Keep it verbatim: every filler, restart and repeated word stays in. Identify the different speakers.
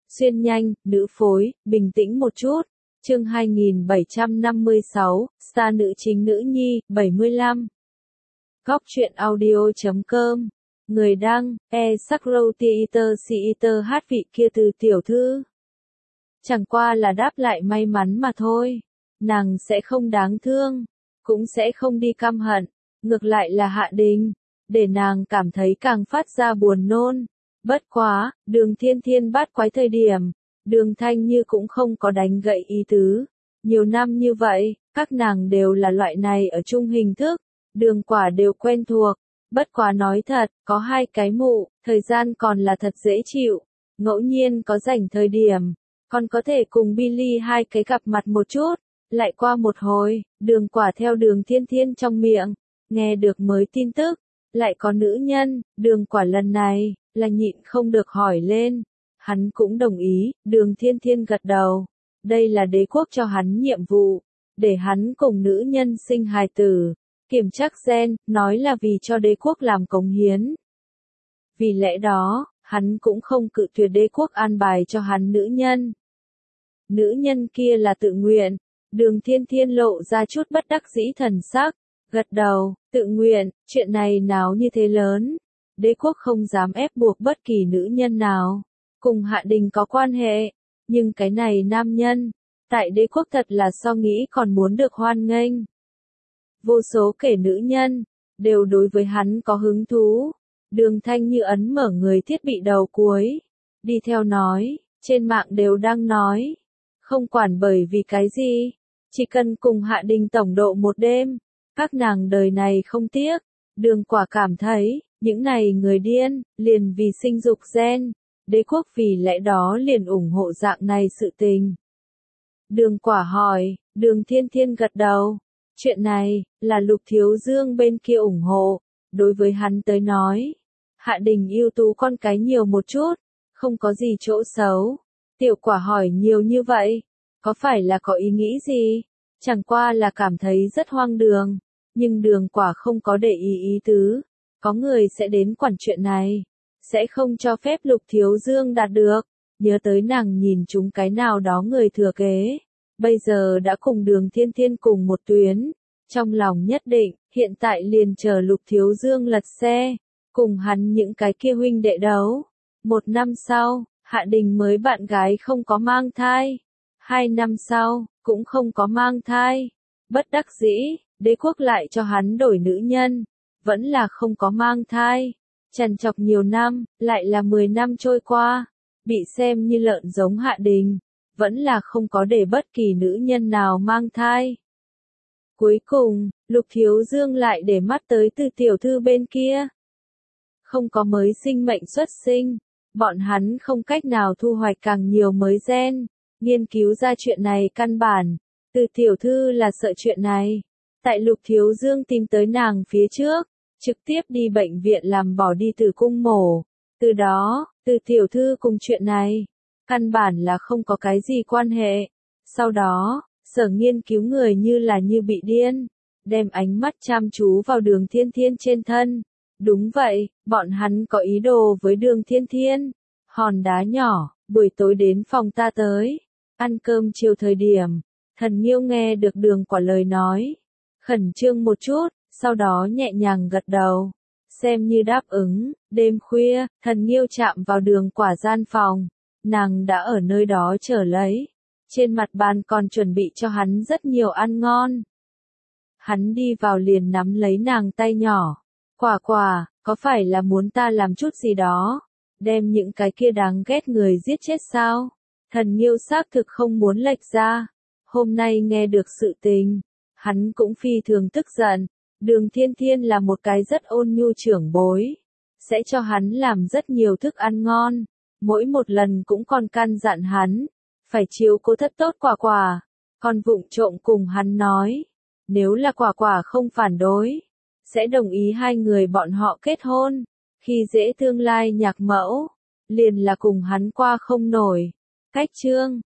Speaker 1: Xuyên nhanh, nữ phối, bình tĩnh một chút. Chương hai nghìn bảy trăm năm mươi sáu, star nữ chính nữ nhi, bảy mươi lăm. Góc truyện audio chấm com. Người đăng, e Sakro Theater Theater hát vị kia từ tiểu thư. Chẳng qua là đáp lại may mắn mà thôi. Nàng sẽ không đáng thương, cũng sẽ không đi căm hận. Ngược lại là Hạ Đình, để nàng cảm thấy càng phát ra buồn nôn. Bất quá, Đường Thiên Thiên bắt quái thời điểm, Đường Thanh Như cũng không có đánh gậy ý tứ. Nhiều năm như vậy, các nàng đều là loại này ở chung hình thức, Đường Quả đều quen thuộc. Bất quá nói thật, có hai cái mụ, thời gian còn là thật dễ chịu. Ngẫu nhiên có rảnh thời điểm, còn có thể cùng Billy hai cái gặp mặt một chút. Lại qua một hồi, Đường Quả theo Đường Thiên Thiên trong miệng, nghe được mới tin tức, lại có nữ nhân. Đường Quả lần này là nhịn không được hỏi lên. Hắn cũng đồng ý, Đường Thiên Thiên gật đầu. Đây là đế quốc cho hắn nhiệm vụ, để hắn cùng nữ nhân sinh hài tử, kiểm tra gen, nói là vì cho đế quốc làm cống hiến. Vì lẽ đó, hắn cũng không cự tuyệt đế quốc an bài cho hắn nữ nhân. Nữ nhân kia là tự nguyện. Đường Thiên Thiên lộ ra chút bất đắc dĩ thần sắc, gật đầu. Tự nguyện, chuyện này nào như thế lớn, đế quốc không dám ép buộc bất kỳ nữ nhân nào. Cùng Hạ Đình có quan hệ, nhưng cái này nam nhân, tại đế quốc thật là so nghĩ còn muốn được hoan nghênh. Vô số kể nữ nhân, đều đối với hắn có hứng thú. Đường Thanh Như ấn mở người thiết bị đầu cuối, đi theo nói, trên mạng đều đang nói. Không quản bởi vì cái gì, chỉ cần cùng Hạ Đình tổng độ một đêm, các nàng đời này không tiếc. Đường Quả cảm thấy, những này người điên, liền vì sinh dục gen. Đế quốc vì lẽ đó liền ủng hộ dạng này sự tình. Đường Quả hỏi, Đường Thiên Thiên gật đầu. Chuyện này, là Lục Thiếu Dương bên kia ủng hộ. Đối với hắn tới nói, Hạ Đình ưu tú con cái nhiều một chút, không có gì chỗ xấu. Tiểu Quả hỏi nhiều như vậy, có phải là có ý nghĩ gì? Chẳng qua là cảm thấy rất hoang đường. Nhưng Đường Quả không có để ý ý tứ. Có người sẽ đến quản chuyện này, sẽ không cho phép Lục Thiếu Dương đạt được. Nhớ tới nàng nhìn chúng cái nào đó người thừa kế, bây giờ đã cùng Đường Thiên Thiên cùng một tuyến. Trong lòng nhất định, hiện tại liền chờ Lục Thiếu Dương lật xe, cùng hắn những cái kia huynh đệ đấu. Một năm sau, Hạ Đình mới bạn gái không có mang thai. Hai năm sau, cũng không có mang thai. Bất đắc dĩ, đế quốc lại cho hắn đổi nữ nhân, vẫn là không có mang thai. Trằn trọc nhiều năm, lại là mười năm trôi qua, bị xem như lợn giống Hạ Đình, vẫn là không có để bất kỳ nữ nhân nào mang thai. Cuối cùng, Lục Thiếu Dương lại để mắt tới Từ tiểu thư bên kia. Không có mới sinh mệnh xuất sinh, bọn hắn không cách nào thu hoạch càng nhiều mới gen. Nghiên cứu ra chuyện này căn bản, Từ tiểu thư là sợ chuyện này. Tại Lục Thiếu Dương tìm tới nàng phía trước, trực tiếp đi bệnh viện làm bỏ đi tử cung mổ. Từ đó, Từ tiểu thư cùng chuyện này, căn bản là không có cái gì quan hệ. Sau đó, sở nghiên cứu người như là như bị điên, đem ánh mắt chăm chú vào Đường Thiên Thiên trên thân. Đúng vậy, bọn hắn có ý đồ với Đường Thiên Thiên. Hòn đá nhỏ, buổi tối đến phòng ta tới, ăn cơm chiều thời điểm, Thần Nghiêu nghe được Đường Quả lời nói, khẩn trương một chút, sau đó nhẹ nhàng gật đầu, xem như đáp ứng. Đêm khuya, Thần Nghiêu chạm vào Đường Quả gian phòng, nàng đã ở nơi đó chờ lấy. Trên mặt bàn còn chuẩn bị cho hắn rất nhiều ăn ngon. Hắn đi vào liền nắm lấy nàng tay nhỏ. Quả Quả, có phải là muốn ta làm chút gì đó, đem những cái kia đáng ghét người giết chết sao? Thần Nghiêu xác thực không muốn lệch ra. Hôm nay nghe được sự tình, hắn cũng phi thường tức giận. Đường Thiên Thiên là một cái rất ôn nhu trưởng bối, sẽ cho hắn làm rất nhiều thức ăn ngon. Mỗi một lần cũng còn căn dặn hắn, phải chiếu cố thật tốt Quả Quả. Còn vụng trộm cùng hắn nói, nếu là Quả Quả không phản đối, sẽ đồng ý hai người bọn họ kết hôn. Khi dễ tương lai nhạc mẫu, liền là cùng hắn qua không nổi. Cách chương